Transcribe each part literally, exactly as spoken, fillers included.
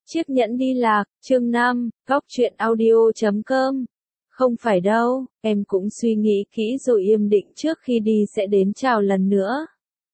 Chiếc nhẫn đi lạc, chương năm, góc truyện audio chấm com. Không phải đâu, em cũng suy nghĩ kỹ rồi im định trước khi đi sẽ đến chào lần nữa.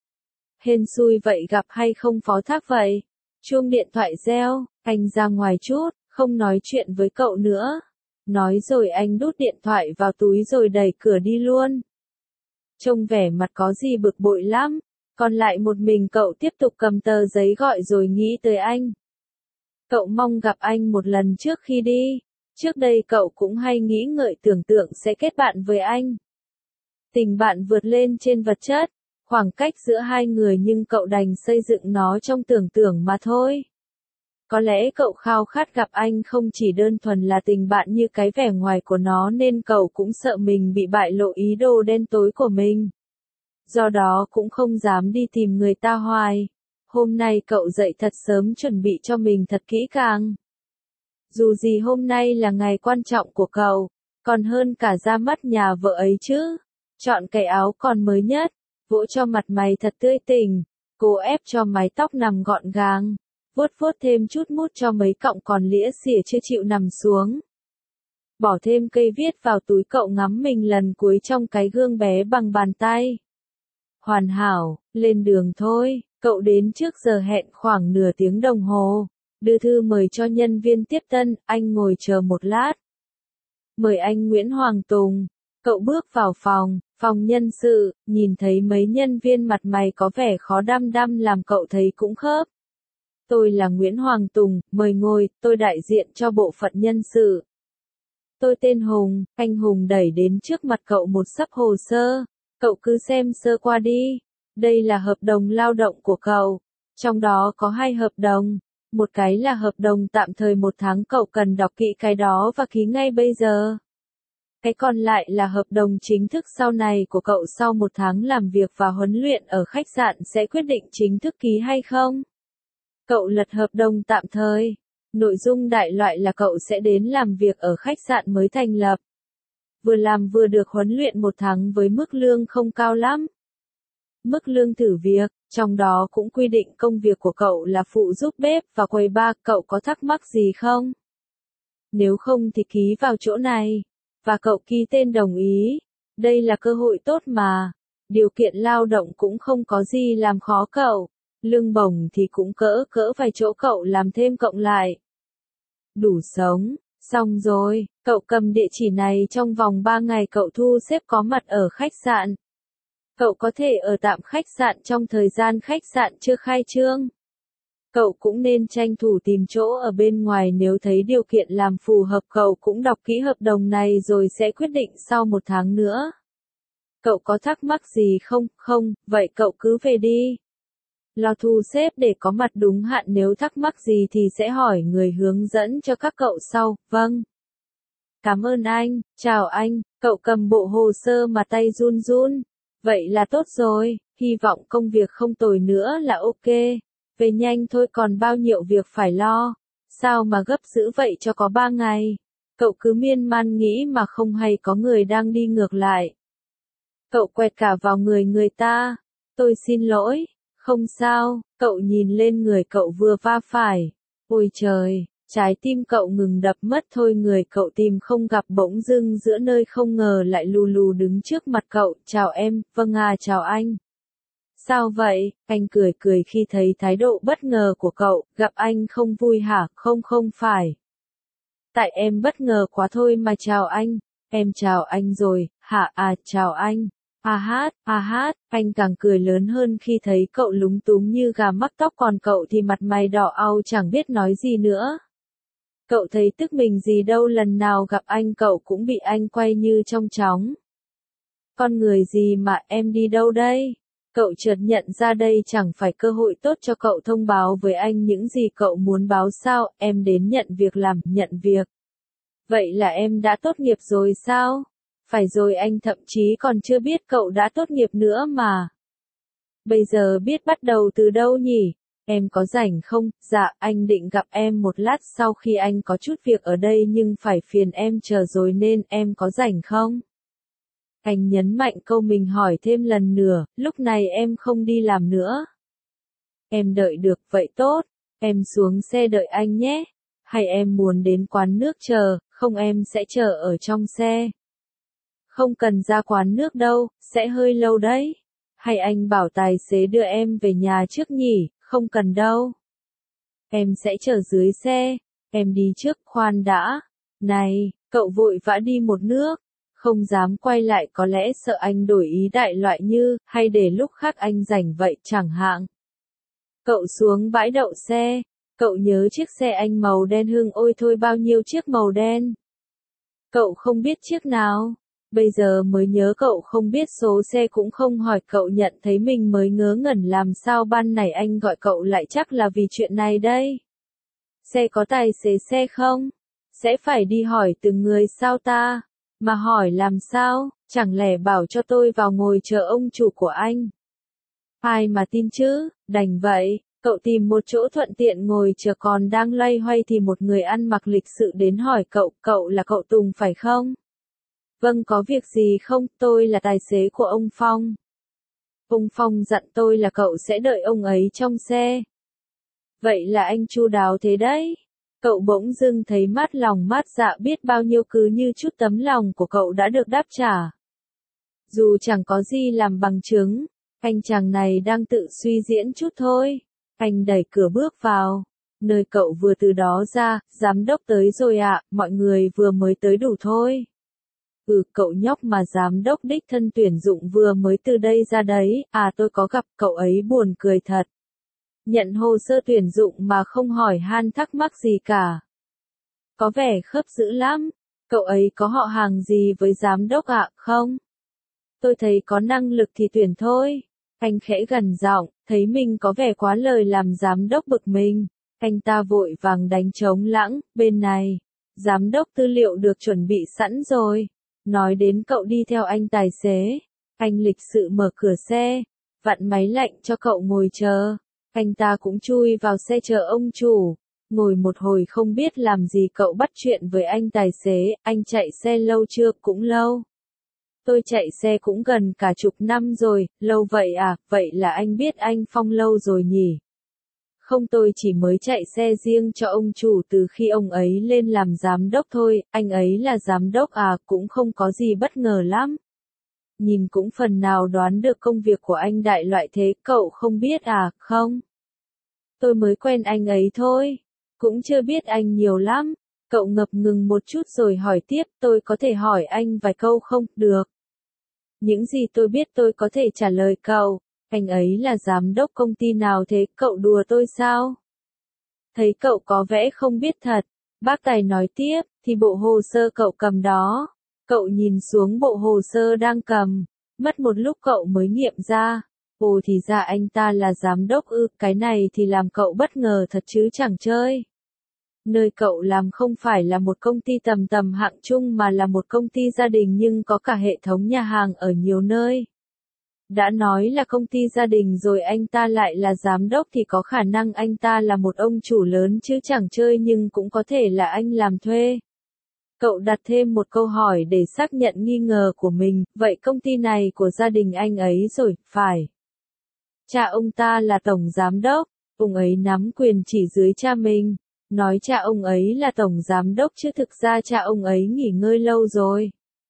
Hên xui vậy gặp hay không phó thác vậy? Chuông điện thoại reo, anh ra ngoài chút, không nói chuyện với cậu nữa. Nói rồi anh đút điện thoại vào túi rồi đẩy cửa đi luôn. Trông vẻ mặt có gì bực bội lắm, còn lại một mình cậu tiếp tục cầm tờ giấy gọi rồi nghĩ tới anh. Cậu mong gặp anh một lần trước khi đi. Trước đây cậu cũng hay nghĩ ngợi tưởng tượng sẽ kết bạn với anh. Tình bạn vượt lên trên vật chất, khoảng cách giữa hai người nhưng cậu đành xây dựng nó trong tưởng tượng mà thôi. Có lẽ cậu khao khát gặp anh không chỉ đơn thuần là tình bạn như cái vẻ ngoài của nó nên cậu cũng sợ mình bị bại lộ ý đồ đen tối của mình. Do đó cũng không dám đi tìm người ta hoài. Hôm nay cậu dậy thật sớm chuẩn bị cho mình thật kỹ càng. Dù gì hôm nay là ngày quan trọng của cậu, còn hơn cả ra mắt nhà vợ ấy chứ. Chọn cái áo còn mới nhất, vỗ cho mặt mày thật tươi tỉnh, cố ép cho mái tóc nằm gọn gàng, vuốt vuốt thêm chút mút cho mấy cọng còn lĩa xỉa chưa chịu nằm xuống. Bỏ thêm cây viết vào túi cậu ngắm mình lần cuối trong cái gương bé bằng bàn tay. Hoàn hảo, lên đường thôi. Cậu đến trước giờ hẹn khoảng nửa tiếng đồng hồ, đưa thư mời cho nhân viên tiếp tân, anh ngồi chờ một lát. Mời anh Nguyễn Hoàng Tùng. Cậu bước vào phòng, phòng nhân sự, nhìn thấy mấy nhân viên mặt mày có vẻ khó đăm đăm làm cậu thấy cũng khớp. Tôi là Nguyễn Hoàng Tùng, mời ngồi, tôi đại diện cho bộ phận nhân sự. Tôi tên Hùng, anh Hùng đẩy đến trước mặt cậu một xấp hồ sơ, cậu cứ xem sơ qua đi. Đây là hợp đồng lao động của cậu. Trong đó có hai hợp đồng. Một cái là hợp đồng tạm thời một tháng cậu cần đọc kỹ cái đó và ký ngay bây giờ. Cái còn lại là hợp đồng chính thức sau này của cậu sau một tháng làm việc và huấn luyện ở khách sạn sẽ quyết định chính thức ký hay không. Cậu lật hợp đồng tạm thời. Nội dung đại loại là cậu sẽ đến làm việc ở khách sạn mới thành lập. Vừa làm vừa được huấn luyện một tháng với mức lương không cao lắm. Mức lương thử việc, trong đó cũng quy định công việc của cậu là phụ giúp bếp và quầy bar, cậu có thắc mắc gì không? Nếu không thì ký vào chỗ này. Và cậu ký tên đồng ý. Đây là cơ hội tốt mà. Điều kiện lao động cũng không có gì làm khó cậu. Lương bổng thì cũng cỡ cỡ vài chỗ cậu làm thêm cộng lại. Đủ sống. Xong rồi, cậu cầm địa chỉ này trong vòng ba ngày cậu thu xếp có mặt ở khách sạn. Cậu có thể ở tạm khách sạn trong thời gian khách sạn chưa khai trương. Cậu cũng nên tranh thủ tìm chỗ ở bên ngoài nếu thấy điều kiện làm phù hợp, cậu cũng đọc kỹ hợp đồng này rồi sẽ quyết định sau một tháng nữa. Cậu có thắc mắc gì không? Không, vậy cậu cứ về đi. Lo thu xếp để có mặt đúng hạn, nếu thắc mắc gì thì sẽ hỏi người hướng dẫn cho các cậu sau. Vâng. Cảm ơn anh, chào anh, cậu cầm bộ hồ sơ mà tay run run. Vậy là tốt rồi, hy vọng công việc không tồi nữa là ok. Về nhanh thôi, còn bao nhiêu việc phải lo. Sao mà gấp dữ vậy cho có ba ngày? Cậu cứ miên man nghĩ mà không hay có người đang đi ngược lại. Cậu quẹt cả vào người người ta. Tôi xin lỗi. Không sao, cậu nhìn lên người cậu vừa va phải. Ôi trời, trái tim cậu ngừng đập mất thôi, người cậu tìm không gặp bỗng dưng giữa nơi không ngờ lại lù lù đứng trước mặt cậu. Chào em, vâng à chào anh. Sao vậy? Anh cười cười khi thấy thái độ bất ngờ của cậu, gặp anh không vui hả? Không không phải. Tại em bất ngờ quá thôi mà chào anh. Em chào anh rồi, hả? À chào anh. À hát, à hát, anh càng cười lớn hơn khi thấy cậu lúng túng như gà mắc tóc, còn cậu thì mặt mày đỏ au chẳng biết nói gì nữa. Cậu thấy tức mình gì đâu, lần nào gặp anh cậu cũng bị anh quay như trong chóng. Con người gì mà em đi đâu đây? Cậu chợt nhận ra đây chẳng phải cơ hội tốt cho cậu thông báo với anh những gì cậu muốn báo sao? Em đến nhận việc làm, nhận việc. Vậy là em đã tốt nghiệp rồi sao? Phải rồi, anh thậm chí còn chưa biết cậu đã tốt nghiệp nữa mà. Bây giờ biết bắt đầu từ đâu nhỉ? Em có rảnh không? Dạ, anh định gặp em một lát sau khi anh có chút việc ở đây nhưng phải phiền em chờ rồi nên em có rảnh không? Anh nhấn mạnh câu mình hỏi thêm lần nữa, lúc này em không đi làm nữa. Em đợi được, vậy tốt. Em xuống xe đợi anh nhé. Hay em muốn đến quán nước chờ, không em sẽ chờ ở trong xe. Không cần ra quán nước đâu, sẽ hơi lâu đấy. Hay anh bảo tài xế đưa em về nhà trước nhỉ, không cần đâu. Em sẽ chờ dưới xe, em đi trước, khoan đã. Này, cậu vội vã đi một nước, không dám quay lại có lẽ sợ anh đổi ý đại loại như, hay để lúc khác anh rảnh vậy chẳng hạn. Cậu xuống bãi đậu xe, cậu nhớ chiếc xe anh màu đen hưng ôi thôi bao nhiêu chiếc màu đen. Cậu không biết chiếc nào, bây giờ mới nhớ cậu không biết số xe cũng không hỏi cậu nhận thấy mình mới ngớ ngẩn làm sao ban nãy anh gọi cậu lại chắc là vì chuyện này đây. Xe có tài xế xe không? Sẽ phải đi hỏi từng người sao ta? Mà hỏi làm sao, chẳng lẽ bảo cho tôi vào ngồi chờ ông chủ của anh? Ai mà tin chứ, đành vậy, cậu tìm một chỗ thuận tiện ngồi chờ còn đang loay hoay thì một người ăn mặc lịch sự đến hỏi cậu, cậu là cậu Tùng phải không? Vâng có việc gì không, tôi là tài xế của ông Phong. Ông Phong dặn tôi là cậu sẽ đợi ông ấy trong xe. Vậy là anh chu đáo thế đấy. Cậu bỗng dưng thấy mát lòng mát dạ biết bao nhiêu cứ như chút tấm lòng của cậu đã được đáp trả. Dù chẳng có gì làm bằng chứng, anh chàng này đang tự suy diễn chút thôi. Anh đẩy cửa bước vào. Nơi cậu vừa từ đó ra, giám đốc tới rồi ạ, à, mọi người vừa mới tới đủ thôi. Ừ, cậu nhóc mà giám đốc đích thân tuyển dụng vừa mới từ đây ra đấy, à tôi có gặp cậu ấy buồn cười thật. Nhận hồ sơ tuyển dụng mà không hỏi han thắc mắc gì cả. Có vẻ khớp dữ lắm, cậu ấy có họ hàng gì với giám đốc ạ, à, không? Tôi thấy có năng lực thì tuyển thôi. Anh khẽ gần giọng, thấy mình có vẻ quá lời làm giám đốc bực mình. Anh ta vội vàng đánh trống lãng, bên này. Giám đốc tư liệu được chuẩn bị sẵn rồi. Nói đến cậu đi theo anh tài xế. Anh lịch sự mở cửa xe, vặn máy lạnh cho cậu ngồi chờ. Anh ta cũng chui vào xe chờ ông chủ. Ngồi một hồi không biết làm gì cậu bắt chuyện với anh tài xế, anh chạy xe lâu chưa, cũng lâu. Tôi chạy xe cũng gần cả chục năm rồi, lâu vậy à, vậy là anh biết anh Phong lâu rồi nhỉ? Không tôi chỉ mới chạy xe riêng cho ông chủ từ khi ông ấy lên làm giám đốc thôi, anh ấy là giám đốc à, cũng không có gì bất ngờ lắm. Nhìn cũng phần nào đoán được công việc của anh đại loại thế, cậu không biết à, không? Tôi mới quen anh ấy thôi, cũng chưa biết anh nhiều lắm. Cậu ngập ngừng một chút rồi hỏi tiếp, tôi có thể hỏi anh vài câu không? Được. Những gì tôi biết tôi có thể trả lời cậu. Anh ấy là giám đốc công ty nào thế, cậu đùa tôi sao? Thấy cậu có vẻ không biết thật. Bác Tài nói tiếp, thì bộ hồ sơ cậu cầm đó. Cậu nhìn xuống bộ hồ sơ đang cầm. Mất một lúc cậu mới nghiệm ra. Ồ thì ra anh ta là giám đốc ư, cái này thì làm cậu bất ngờ thật chứ chẳng chơi. Nơi cậu làm không phải là một công ty tầm tầm hạng trung mà là một công ty gia đình nhưng có cả hệ thống nhà hàng ở nhiều nơi. Đã nói là công ty gia đình rồi anh ta lại là giám đốc thì có khả năng anh ta là một ông chủ lớn chứ chẳng chơi nhưng cũng có thể là anh làm thuê. Cậu đặt thêm một câu hỏi để xác nhận nghi ngờ của mình, vậy công ty này của gia đình anh ấy rồi, phải. Cha ông ta là tổng giám đốc, ông ấy nắm quyền chỉ dưới cha mình. Nói cha ông ấy là tổng giám đốc chứ thực ra cha ông ấy nghỉ ngơi lâu rồi.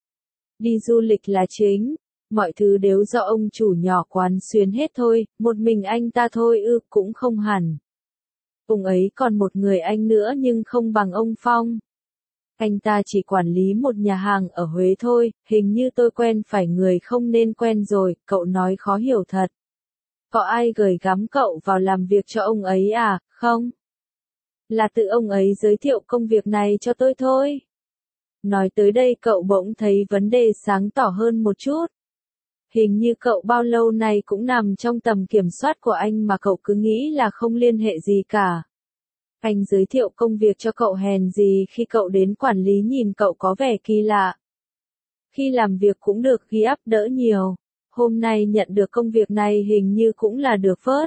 Đi du lịch là chính, mọi thứ đều do ông chủ nhỏ quán xuyến hết thôi, một mình anh ta thôi ư, cũng không hẳn. Ông ấy còn một người anh nữa nhưng không bằng ông Phong. Anh ta chỉ quản lý một nhà hàng ở Huế thôi, hình như tôi quen phải người không nên quen rồi, cậu nói khó hiểu thật. Có ai gửi gắm cậu vào làm việc cho ông ấy à, không? Là tự ông ấy giới thiệu công việc này cho tôi thôi. Nói tới đây cậu bỗng thấy vấn đề sáng tỏ hơn một chút. Hình như cậu bao lâu nay cũng nằm trong tầm kiểm soát của anh mà cậu cứ nghĩ là không liên hệ gì cả. Anh giới thiệu công việc cho cậu hèn gì khi cậu đến quản lý nhìn cậu có vẻ kỳ lạ. Khi làm việc cũng được ghi áp đỡ nhiều. Hôm nay nhận được công việc này hình như cũng là được phớt.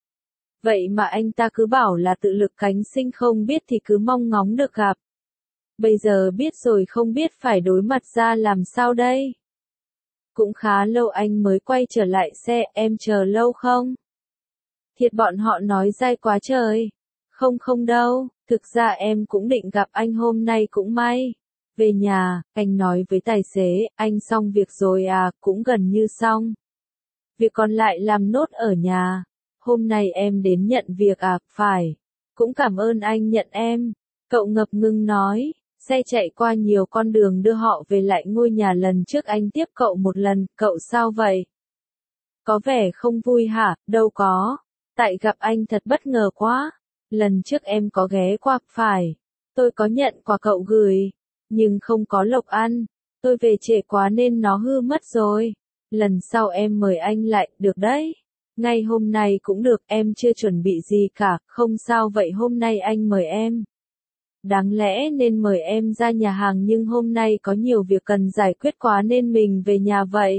Vậy mà anh ta cứ bảo là tự lực cánh sinh không biết thì cứ mong ngóng được gặp. Bây giờ biết rồi không biết phải đối mặt ra làm sao đây. Cũng khá lâu anh mới quay trở lại xe, em chờ lâu không? Thiệt bọn họ nói dai quá trời. Không không đâu, thực ra em cũng định gặp anh hôm nay cũng may. Về nhà, anh nói với tài xế, anh xong việc rồi à, cũng gần như xong. Việc còn lại làm nốt ở nhà. Hôm nay em đến nhận việc à, phải. Cũng cảm ơn anh nhận em. Cậu ngập ngừng nói, xe chạy qua nhiều con đường đưa họ về lại ngôi nhà lần trước anh tiếp cậu một lần, cậu sao vậy? Có vẻ không vui hả, đâu có. Tại gặp anh thật bất ngờ quá. Lần trước em có ghé qua, phải. Tôi có nhận quà cậu gửi, nhưng không có lộc ăn. Tôi về trễ quá nên nó hư mất rồi. Lần sau em mời anh lại, được đấy. Ngay hôm nay cũng được, em chưa chuẩn bị gì cả, không sao vậy hôm nay anh mời em. Đáng lẽ nên mời em ra nhà hàng nhưng hôm nay có nhiều việc cần giải quyết quá nên mình về nhà vậy.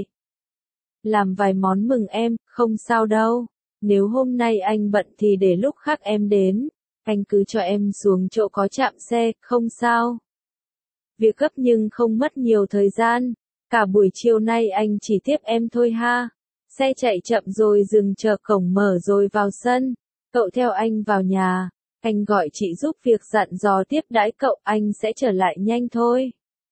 Làm vài món mừng em, không sao đâu. Nếu hôm nay anh bận thì để lúc khác em đến. Anh cứ cho em xuống chỗ có trạm xe, không sao. Việc gấp nhưng không mất nhiều thời gian. Cả buổi chiều nay anh chỉ tiếp em thôi ha. Xe chạy chậm rồi dừng chờ cổng mở rồi vào sân. Cậu theo anh vào nhà. Anh gọi chị giúp việc dặn dò tiếp đãi cậu, anh sẽ trở lại nhanh thôi.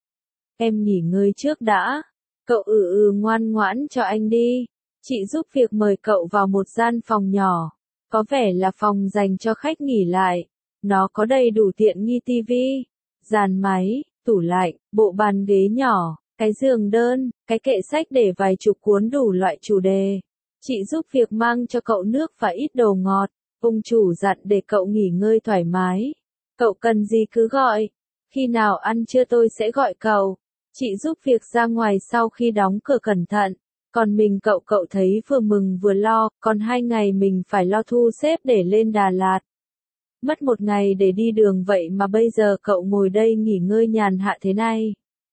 Em nghỉ ngơi trước đã. Cậu ừ ừ ngoan ngoãn cho anh đi. Chị giúp việc mời cậu vào một gian phòng nhỏ. Có vẻ là phòng dành cho khách nghỉ lại. Nó có đầy đủ tiện nghi tivi, dàn máy, tủ lạnh, bộ bàn ghế nhỏ, cái giường đơn, cái kệ sách để vài chục cuốn đủ loại chủ đề. Chị giúp việc mang cho cậu nước và ít đồ ngọt. Ông chủ dặn để cậu nghỉ ngơi thoải mái. Cậu cần gì cứ gọi. Khi nào ăn trưa tôi sẽ gọi cậu. Chị giúp việc ra ngoài sau khi đóng cửa cẩn thận. Còn mình cậu cậu thấy vừa mừng vừa lo, còn hai ngày mình phải lo thu xếp để lên Đà Lạt. Mất một ngày để đi đường vậy mà bây giờ cậu ngồi đây nghỉ ngơi nhàn hạ thế này.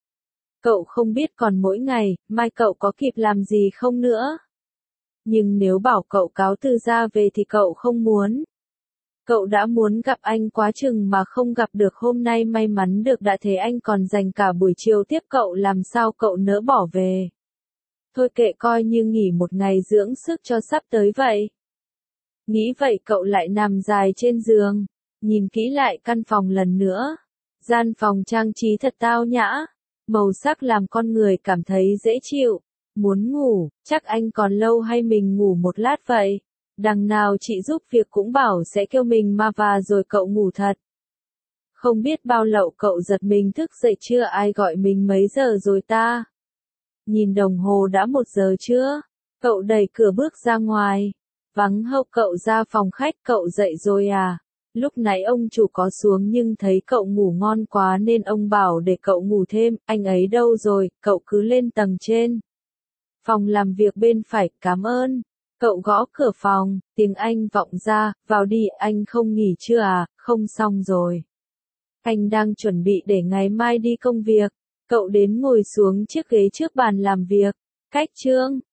Cậu không biết còn mỗi ngày, mai cậu có kịp làm gì không nữa. Nhưng nếu bảo cậu cáo từ ra về thì cậu không muốn. Cậu đã muốn gặp anh quá chừng mà không gặp được hôm nay may mắn được đã thế anh còn dành cả buổi chiều tiếp cậu làm sao cậu nỡ bỏ về. Thôi kệ coi như nghỉ một ngày dưỡng sức cho sắp tới vậy. Nghĩ vậy cậu lại nằm dài trên giường, nhìn kỹ lại căn phòng lần nữa. Gian phòng trang trí thật tao nhã, màu sắc làm con người cảm thấy dễ chịu. Muốn ngủ, chắc anh còn lâu hay mình ngủ một lát vậy? Đằng nào chị giúp việc cũng bảo sẽ kêu mình mà và rồi cậu ngủ thật. Không biết bao lâu cậu giật mình thức dậy chưa ai gọi mình mấy giờ rồi ta? Nhìn đồng hồ đã một giờ chưa? Cậu đẩy cửa bước ra ngoài. Vắng hậu cậu ra phòng khách cậu dậy rồi à? Lúc nãy ông chủ có xuống nhưng thấy cậu ngủ ngon quá nên ông bảo để cậu ngủ thêm, anh ấy đâu rồi, cậu cứ lên tầng trên. Phòng làm việc bên phải, cảm ơn. Cậu gõ cửa phòng, tiếng Anh vọng ra, vào đi, anh không nghỉ chưa à, không xong rồi. Anh đang chuẩn bị để ngày mai đi công việc. Cậu đến ngồi xuống chiếc ghế trước bàn làm việc. Cách chương.